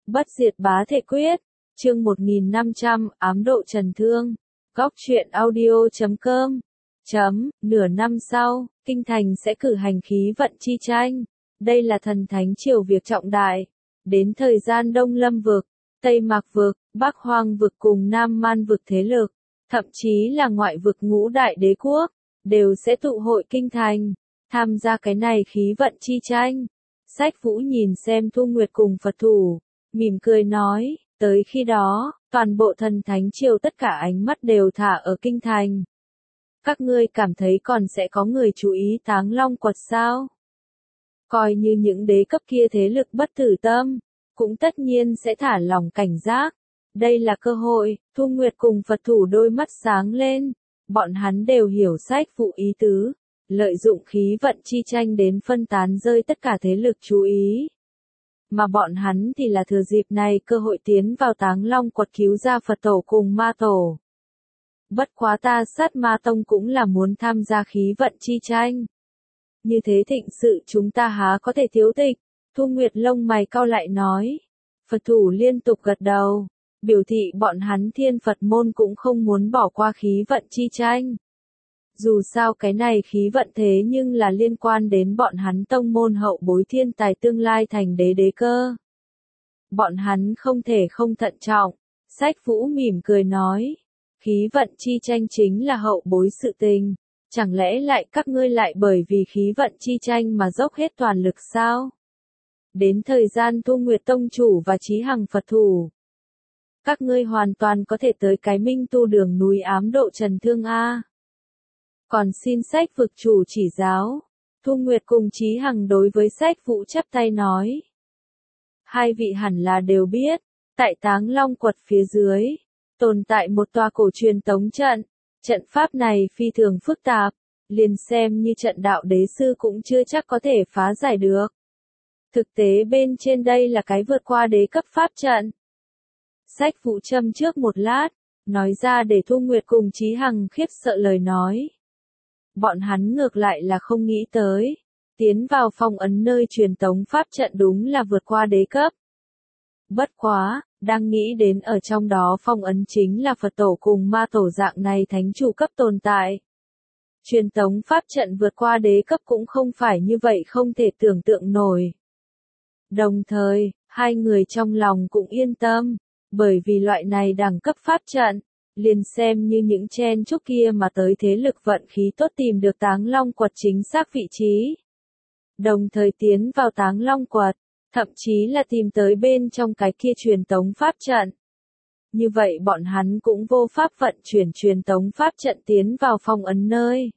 Bất diệt bá thể quyết, chương 1500, ám độ trần thương. Góc truyện audio.com. Nửa năm sau, Kinh Thành sẽ cử hành khí vận chi tranh. Đây là thần thánh triều việc trọng đại. Đến thời gian Đông Lâm vực, Tây Mạc vực, Bắc Hoang vực cùng Nam Man vực thế lực, thậm chí là ngoại vực ngũ đại đế quốc, đều sẽ tụ hội Kinh Thành, tham gia cái này khí vận chi tranh. Sách Vũ nhìn xem Thu Nguyệt cùng Phật thủ, mỉm cười nói, tới khi đó, toàn bộ thần thánh triều tất cả ánh mắt đều thả ở Kinh Thành. Các ngươi cảm thấy còn sẽ có người chú ý Táng Long quật sao? Coi như những đế cấp kia thế lực bất tử tâm, cũng tất nhiên sẽ thả lòng cảnh giác. Đây là cơ hội. Thu Nguyệt cùng Phật thủ đôi mắt sáng lên, bọn hắn đều hiểu Sách Vũ ý tứ, lợi dụng khí vận chi tranh đến phân tán rơi tất cả thế lực chú ý. Mà bọn hắn thì là thừa dịp này cơ hội tiến vào Táng Long quật cứu ra Phật tổ cùng ma tổ. Bất quá ta Sát Ma Tông cũng là muốn tham gia khí vận chi tranh. Như thế thịnh sự chúng ta há có thể thiếu tịch. Thu Nguyệt lông mày cau lại nói. Phật thủ liên tục gật đầu, biểu thị bọn hắn Thiên Phật môn cũng không muốn bỏ qua khí vận chi tranh. Dù sao cái này khí vận thế nhưng là liên quan đến bọn hắn tông môn hậu bối thiên tài tương lai thành đế cơ. Bọn hắn không thể không thận trọng. Sách Vũ mỉm cười nói. Khí vận chi tranh chính là hậu bối sự tình. Chẳng lẽ lại các ngươi lại bởi vì khí vận chi tranh mà dốc hết toàn lực sao? Đến thời gian Thu Nguyệt Tông chủ và Chí Hằng Phật thủ, các ngươi hoàn toàn có thể tới cái Minh Tu đường núi ám độ trần thương A. Còn xin Sách vực chủ chỉ giáo. Thu Nguyệt cùng Chí Hằng đối với Sách Vũ chắp tay nói. Hai vị hẳn là đều biết, tại Táng Long quật phía dưới, tồn tại một tòa cổ truyền tống trận. Trận pháp này phi thường phức tạp, liền xem như trận đạo đế sư cũng chưa chắc có thể phá giải được. Thực tế bên trên đây là cái vượt qua đế cấp pháp trận. Sách Vũ châm trước một lát, nói ra để Thu Nguyệt cùng Chí Hằng khiếp sợ lời nói. Bọn hắn ngược lại là không nghĩ tới, tiến vào phong ấn nơi truyền tống pháp trận đúng là vượt qua đế cấp. Bất quá, đang nghĩ đến ở trong đó phong ấn chính là Phật tổ cùng ma tổ dạng này thánh chủ cấp tồn tại. Truyền tống pháp trận vượt qua đế cấp cũng không phải như vậy không thể tưởng tượng nổi. Đồng thời, hai người trong lòng cũng yên tâm, bởi vì loại này đẳng cấp pháp trận, liền xem như những chen chúc kia mà tới thế lực vận khí tốt tìm được Táng Long quật chính xác vị trí. Đồng thời tiến vào Táng Long quật, thậm chí là tìm tới bên trong cái kia truyền tống pháp trận. Như vậy bọn hắn cũng vô pháp vận chuyển truyền tống pháp trận tiến vào phong ấn nơi.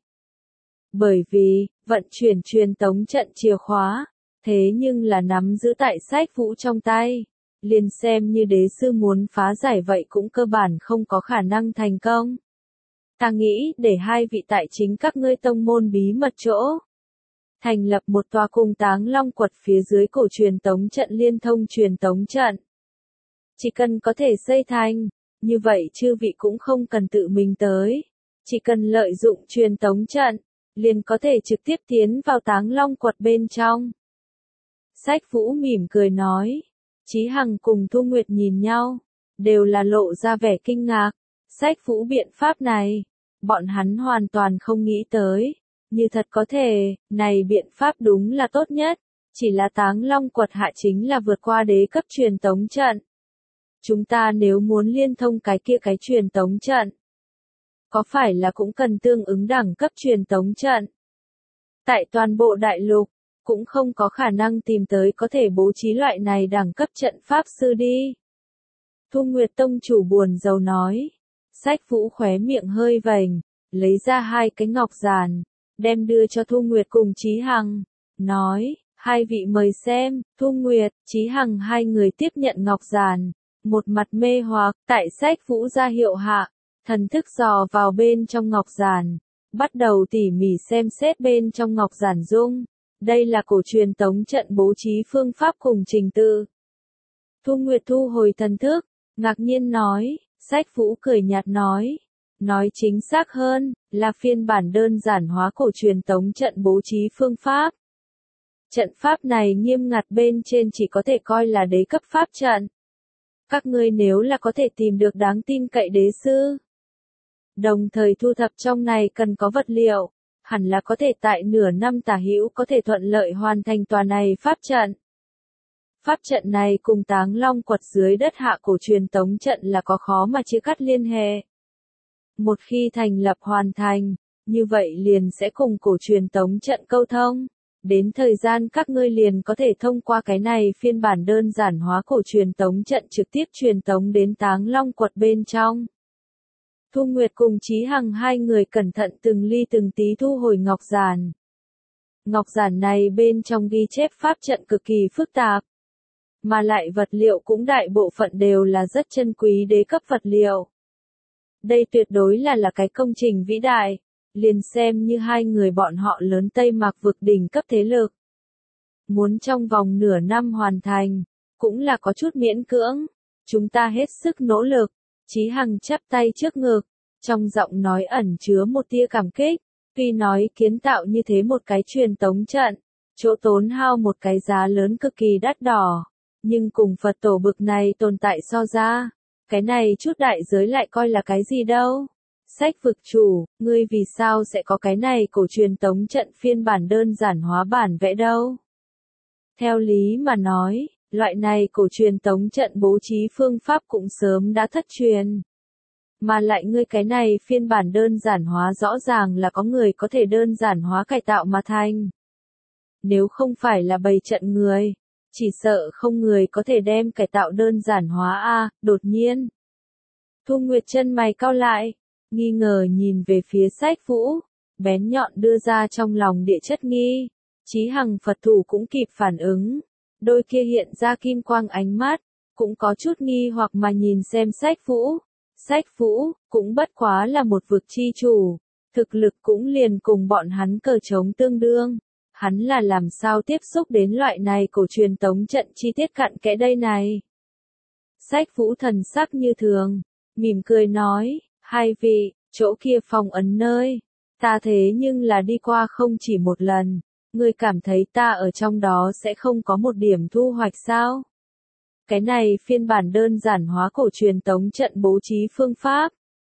Bởi vì, vận chuyển truyền tống trận chìa khóa, thế nhưng là nắm giữ tại Sách Vũ trong tay. Liền xem như đế sư muốn phá giải vậy cũng cơ bản không có khả năng thành công. Ta nghĩ để hai vị tại chính các ngươi tông môn bí mật chỗ, thành lập một tòa cùng Táng Long quật phía dưới cổ truyền tống trận liên thông truyền tống trận. Chỉ cần có thể xây thành, như vậy chư vị cũng không cần tự mình tới. Chỉ cần lợi dụng truyền tống trận, liền có thể trực tiếp tiến vào Táng Long quật bên trong. Sách Vũ mỉm cười nói. Chí Hằng cùng Thu Nguyệt nhìn nhau, đều là lộ ra vẻ kinh ngạc. Sách Vũ biện pháp này, bọn hắn hoàn toàn không nghĩ tới. Như thật có thể, này biện pháp đúng là tốt nhất. Chỉ là Táng Long quật hạ chính là vượt qua đế cấp truyền tống trận. Chúng ta nếu muốn liên thông cái kia cái truyền tống trận, có phải là cũng cần tương ứng đẳng cấp truyền tống trận? Tại toàn bộ đại lục, cũng không có khả năng tìm tới có thể bố trí loại này đẳng cấp trận pháp sư đi. Thu Nguyệt Tông chủ buồn rầu nói. Sách Vũ khóe miệng hơi vành, lấy ra hai cái ngọc giản, đem đưa cho Thu Nguyệt cùng Chí Hằng, nói, hai vị mời xem. Thu Nguyệt, Chí Hằng hai người tiếp nhận ngọc giản, một mặt mê hoặc. Tại Sách Vũ ra hiệu hạ, thần thức dò vào bên trong ngọc giản, bắt đầu tỉ mỉ xem xét bên trong ngọc giản dung. Đây là cổ truyền tống trận bố trí phương pháp cùng trình tự. Thu Nguyệt thu hồi thần thức, ngạc nhiên nói. Sách Vũ cười nhạt nói chính xác hơn, là phiên bản đơn giản hóa cổ truyền tống trận bố trí phương pháp. Trận pháp này nghiêm ngặt bên trên chỉ có thể coi là đế cấp pháp trận, Các ngươi nếu là có thể tìm được đáng tin cậy đế sư, đồng thời thu thập trong này cần có vật liệu, hẳn là có thể tại nửa năm tả hữu có thể thuận lợi hoàn thành tòa này pháp trận. Pháp trận này cùng Táng Long quật dưới đất hạ cổ truyền tống trận là có khó mà chia cắt liên hệ. Một khi thành lập hoàn thành, như vậy liền sẽ cùng cổ truyền tống trận câu thông. Đến thời gian các ngươi liền có thể thông qua cái này phiên bản đơn giản hóa cổ truyền tống trận trực tiếp truyền tống đến Táng Long quật bên trong. Thu Nguyệt cùng Chí Hằng hai người cẩn thận từng ly từng tí thu hồi ngọc giản. Ngọc giản này bên trong ghi chép pháp trận cực kỳ phức tạp, mà lại vật liệu cũng đại bộ phận đều là rất chân quý đế cấp vật liệu. Đây tuyệt đối là cái công trình vĩ đại, liền xem như hai người bọn họ lớn Tây Mạc vực đỉnh cấp thế lực. Muốn trong vòng nửa năm hoàn thành, cũng là có chút miễn cưỡng, chúng ta hết sức nỗ lực. Chí Hằng chắp tay trước ngực, trong giọng nói ẩn chứa một tia cảm kích, tuy nói kiến tạo như thế một cái truyền tống trận, chỗ tốn hao một cái giá lớn cực kỳ đắt đỏ, nhưng cùng Phật tổ bực này tồn tại so ra, cái này chút đại giới lại coi là cái gì đâu. Sách vực chủ, ngươi vì sao sẽ có cái này cổ truyền tống trận phiên bản đơn giản hóa bản vẽ đâu? Theo lý mà nói, loại này cổ truyền tống trận bố trí phương pháp cũng sớm đã thất truyền. Mà lại ngươi cái này phiên bản đơn giản hóa rõ ràng là có người có thể đơn giản hóa cải tạo mà thành. Nếu không phải là bày trận người, chỉ sợ không người có thể đem cải tạo đơn giản hóa a. Đột nhiên, Thu Nguyệt chân mày cau lại, nghi ngờ nhìn về phía Sách Vũ, bén nhọn đưa ra trong lòng địa chất nghi. Chí Hằng Phật thủ cũng kịp phản ứng, đôi kia hiện ra kim quang ánh mắt, cũng có chút nghi hoặc mà nhìn xem Sách Vũ. Sách Vũ cũng bất quá là một vực chi chủ, thực lực cũng liền cùng bọn hắn cờ trống tương đương. Hắn là làm sao tiếp xúc đến loại này cổ truyền tống trận chi tiết cặn kẽ đây này. Sách Vũ thần sắc như thường, mỉm cười nói, hai vị, chỗ kia phong ấn nơi, ta thế nhưng là đi qua không chỉ một lần, ngươi cảm thấy ta ở trong đó sẽ không có một điểm thu hoạch sao? Cái này phiên bản đơn giản hóa cổ truyền tống trận bố trí phương pháp,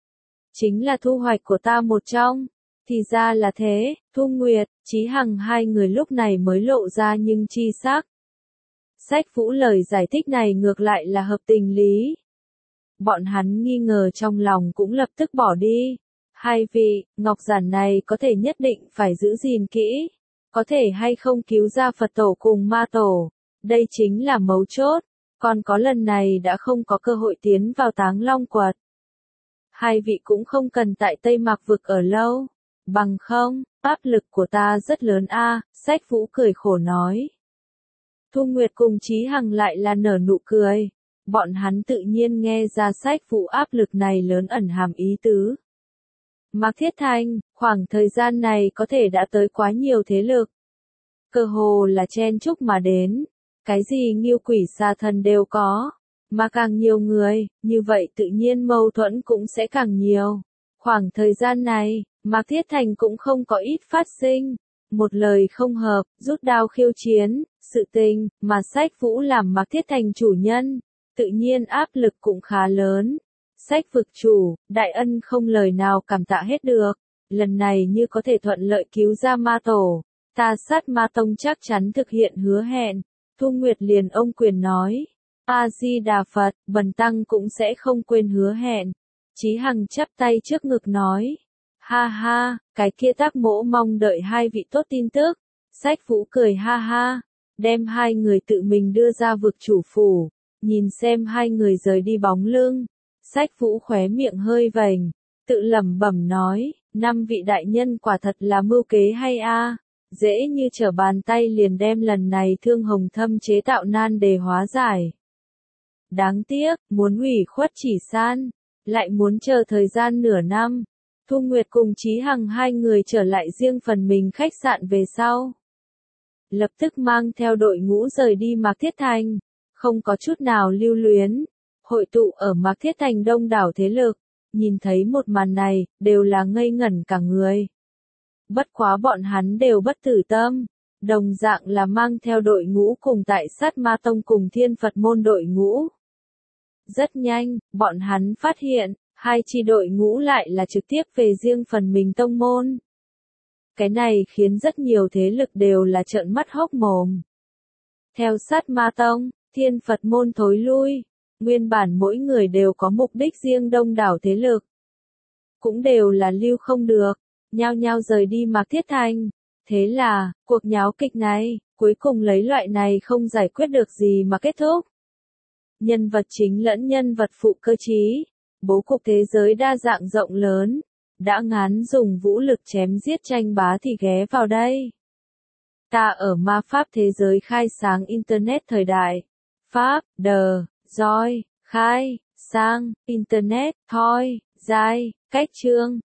chính là thu hoạch của ta một trong. Thì ra là thế, Thu Nguyệt, Chí Hằng hai người lúc này mới lộ ra nhưng chi sắc. Sách Vũ lời giải thích này ngược lại là hợp tình lý. Bọn hắn nghi ngờ trong lòng cũng lập tức bỏ đi. Hai vị, ngọc giản này có thể nhất định phải giữ gìn kỹ. Có thể hay không cứu ra Phật tổ cùng ma tổ. Đây chính là mấu chốt. Còn có lần này đã không có cơ hội tiến vào Táng Long quật. Hai vị cũng không cần tại Tây Mạc vực ở lâu. Bằng không, áp lực của ta rất lớn a. Sách Vũ cười khổ nói. Thu Nguyệt cùng Chí Hằng lại là nở nụ cười. Bọn hắn tự nhiên nghe ra Sách Vũ áp lực này lớn ẩn hàm ý tứ. Mạc Thiết Thành, khoảng thời gian này có thể đã tới quá nhiều thế lực. Cơ hồ là chen chúc mà đến. Cái gì Ngưu Quỷ Xà Thần đều có. Mà càng nhiều người, như vậy tự nhiên mâu thuẫn cũng sẽ càng nhiều. Khoảng thời gian này, Mạc Thiết Thành cũng không có ít phát sinh. Một lời không hợp, rút đao khiêu chiến, sự tình, mà Sách Vũ làm Mạc Thiết Thành chủ nhân, tự nhiên áp lực cũng khá lớn. Sách vực chủ, đại ân không lời nào cảm tạ hết được. Lần này như có thể thuận lợi cứu ra ma tổ, ta Sát Ma Tông chắc chắn thực hiện hứa hẹn. Thu Nguyệt liền ông quyền nói. A-di-đà Phật, bần tăng cũng sẽ không quên hứa hẹn. Chí Hằng chắp tay trước ngực nói. Ha ha, cái kia Tác Mỗ mong đợi hai vị tốt tin tức. Sách Vũ cười ha ha, đem hai người tự mình đưa ra vực chủ phủ, nhìn xem hai người rời đi bóng lưng. Sách Vũ khóe miệng hơi vành, tự lẩm bẩm nói, năm vị đại nhân quả thật là mưu kế hay a, dễ như trở bàn tay liền đem lần này Thương Hồng Thâm chế tạo nan đề hóa giải. Đáng tiếc, muốn hủy khuất chỉ san, lại muốn chờ thời gian nửa năm. Thu Nguyệt cùng Chí Hằng hai người trở lại riêng phần mình khách sạn về sau. Lập tức mang theo đội ngũ rời đi Mạc Thiết Thành, không có chút nào lưu luyến. Hội tụ ở Mạc Thiết Thành đông đảo thế lực, nhìn thấy một màn này, đều là ngây ngẩn cả người. Bất quá bọn hắn đều bất tử tâm, đồng dạng là mang theo đội ngũ cùng tại Sát Ma Tông cùng Thiên Phật môn đội ngũ. Rất nhanh, bọn hắn phát hiện, hai chi đội ngũ lại là trực tiếp về riêng phần mình tông môn. Cái này khiến rất nhiều thế lực đều là trợn mắt hốc mồm. Theo Sát Ma Tông, Thiên Phật môn thối lui, nguyên bản mỗi người đều có mục đích riêng, đông đảo thế lực cũng đều là lưu không được, nhao nhao rời đi Mạc Thiết Thành. Thế là, cuộc nháo kịch này, cuối cùng lấy loại này không giải quyết được gì mà kết thúc. Nhân vật chính lẫn nhân vật phụ cơ trí, bố cục thế giới đa dạng rộng lớn, đã ngán dùng vũ lực chém giết tranh bá thì ghé vào đây. Ta ở ma pháp thế giới khai sáng Internet thời đại. Pháp, đờ, roi, khai, sang, Internet, thoi, giai, cách chương.